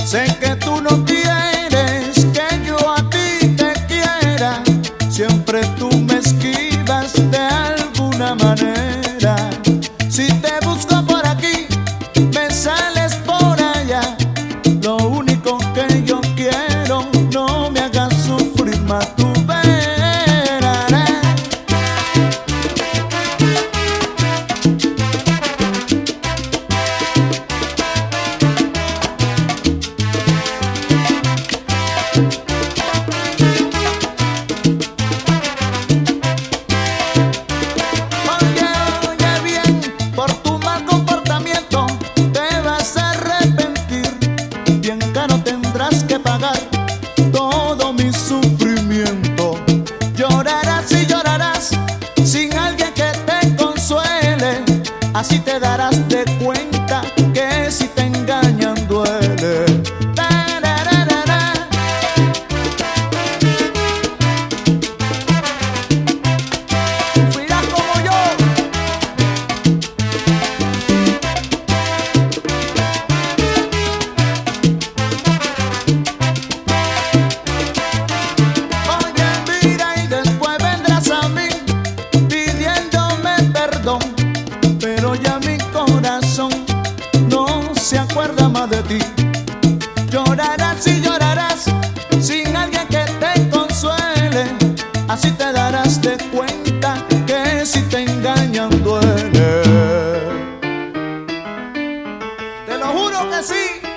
Sé que tú no quieres que yo a ti te quiera, siempre tú me esquivas de alguna manera. Si te busco por aquí, me sales por allá. Lo único que yo quiero, no me hagas sufrir más, tú verás. Tendrás que pagar todo mi sufrimiento. Llorarás y llorarás sin alguien que te consuele. Así te darás de cuenta que si te engañan duele. Sufrirás como yo. Pero ya mi corazón no se acuerda más de ti. Llorarás y llorarás sin alguien que te consuele. Así te darás de cuenta que si te engañan duele. Te lo juro que sí.